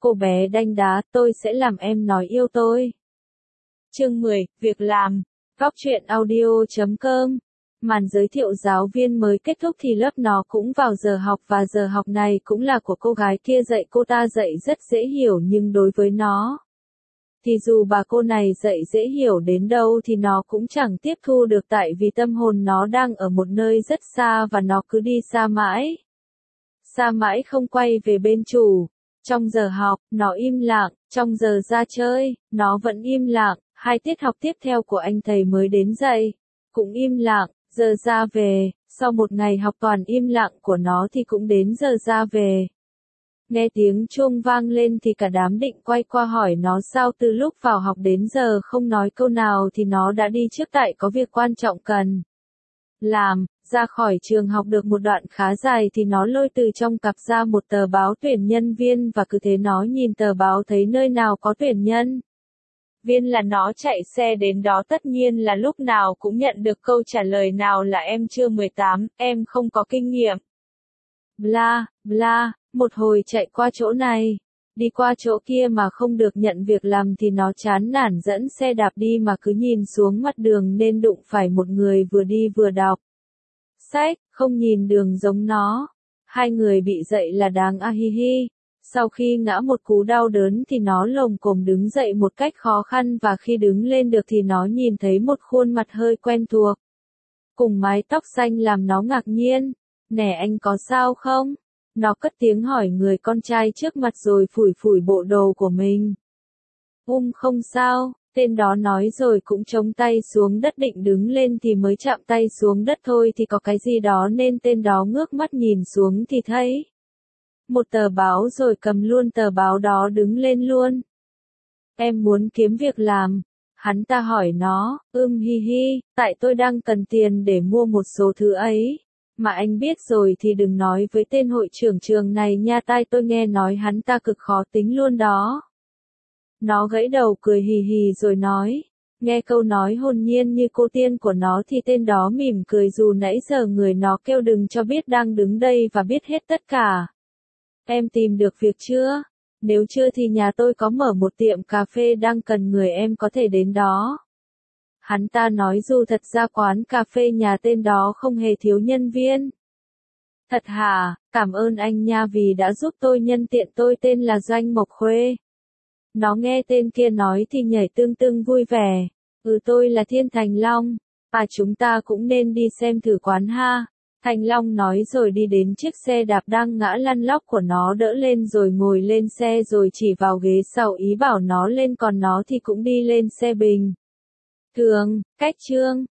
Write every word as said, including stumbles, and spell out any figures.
Cô bé đanh đá, tôi sẽ làm em nói yêu tôi. Chương mười, việc làm. Góc truyện audio chấm com. Màn giới thiệu giáo viên mới kết thúc thì lớp nó cũng vào giờ học và giờ học này cũng là của cô gái kia dạy cô ta dạy rất dễ hiểu nhưng đối với nó thì dù bà cô này dạy dễ hiểu đến đâu thì nó cũng chẳng tiếp thu được tại vì tâm hồn nó đang ở một nơi rất xa và nó cứ đi xa mãi. Xa mãi không quay về bên chủ. Trong giờ học, nó im lặng, trong giờ ra chơi, nó vẫn im lặng, hai tiết học tiếp theo của anh thầy mới đến dạy, cũng im lặng, giờ ra về, sau một ngày học toàn im lặng của nó thì cũng đến giờ ra về. Nghe tiếng chuông vang lên thì cả đám định quay qua hỏi nó sao từ lúc vào học đến giờ không nói câu nào thì nó đã đi trước tại có việc quan trọng cần làm. Ra khỏi trường học được một đoạn khá dài thì nó lôi từ trong cặp ra một tờ báo tuyển nhân viên và cứ thế nó nhìn tờ báo thấy nơi nào có tuyển nhân viên là nó chạy xe đến đó, tất nhiên là lúc nào cũng nhận được câu trả lời nào là em chưa mười tám, em không có kinh nghiệm. Bla, bla, một hồi chạy qua chỗ này, đi qua chỗ kia mà không được nhận việc làm thì nó chán nản dẫn xe đạp đi mà cứ nhìn xuống mặt đường nên đụng phải một người vừa đi vừa đọc sách, không nhìn đường giống nó. Hai người bị dậy là đáng a hi hi. Sau khi ngã một cú đau đớn thì nó lồm cồm đứng dậy một cách khó khăn và khi đứng lên được thì nó nhìn thấy một khuôn mặt hơi quen thuộc. Cùng mái tóc xanh làm nó ngạc nhiên. Nè anh có sao không? Nó cất tiếng hỏi người con trai trước mặt rồi phủi phủi bộ đồ của mình. Um không sao. Tên đó nói rồi cũng chống tay xuống đất định đứng lên thì mới chạm tay xuống đất thôi thì có cái gì đó nên tên đó ngước mắt nhìn xuống thì thấy một tờ báo rồi cầm luôn tờ báo đó đứng lên luôn. Em muốn kiếm việc làm. Hắn ta hỏi nó, ưm hi hi, tại tôi đang cần tiền để mua một số thứ ấy. Mà anh biết rồi thì đừng nói với tên hội trưởng trường này nha, tai tôi nghe nói hắn ta cực khó tính luôn đó. Nó gãy đầu cười hì hì rồi nói, nghe câu nói hồn nhiên như cô tiên của nó thì tên đó mỉm cười dù nãy giờ người nó kêu đừng cho biết đang đứng đây và biết hết tất cả. Em tìm được việc chưa? Nếu chưa thì nhà tôi có mở một tiệm cà phê đang cần người, em có thể đến đó. Hắn ta nói dù thật ra quán cà phê nhà tên đó không hề thiếu nhân viên. Thật hả? Cảm ơn anh nha vì đã giúp tôi, nhân tiện tôi tên là Doanh Mộc Khuê. Nó nghe tên kia nói thì nhảy tưng tưng vui vẻ. Ừ tôi là Thiên Thành Long. À chúng ta cũng nên đi xem thử quán ha. Thành Long nói rồi đi đến chiếc xe đạp đang ngã lăn lóc của nó đỡ lên rồi ngồi lên xe rồi chỉ vào ghế sau ý bảo nó lên còn nó thì cũng đi lên xe bình thường. Cách chương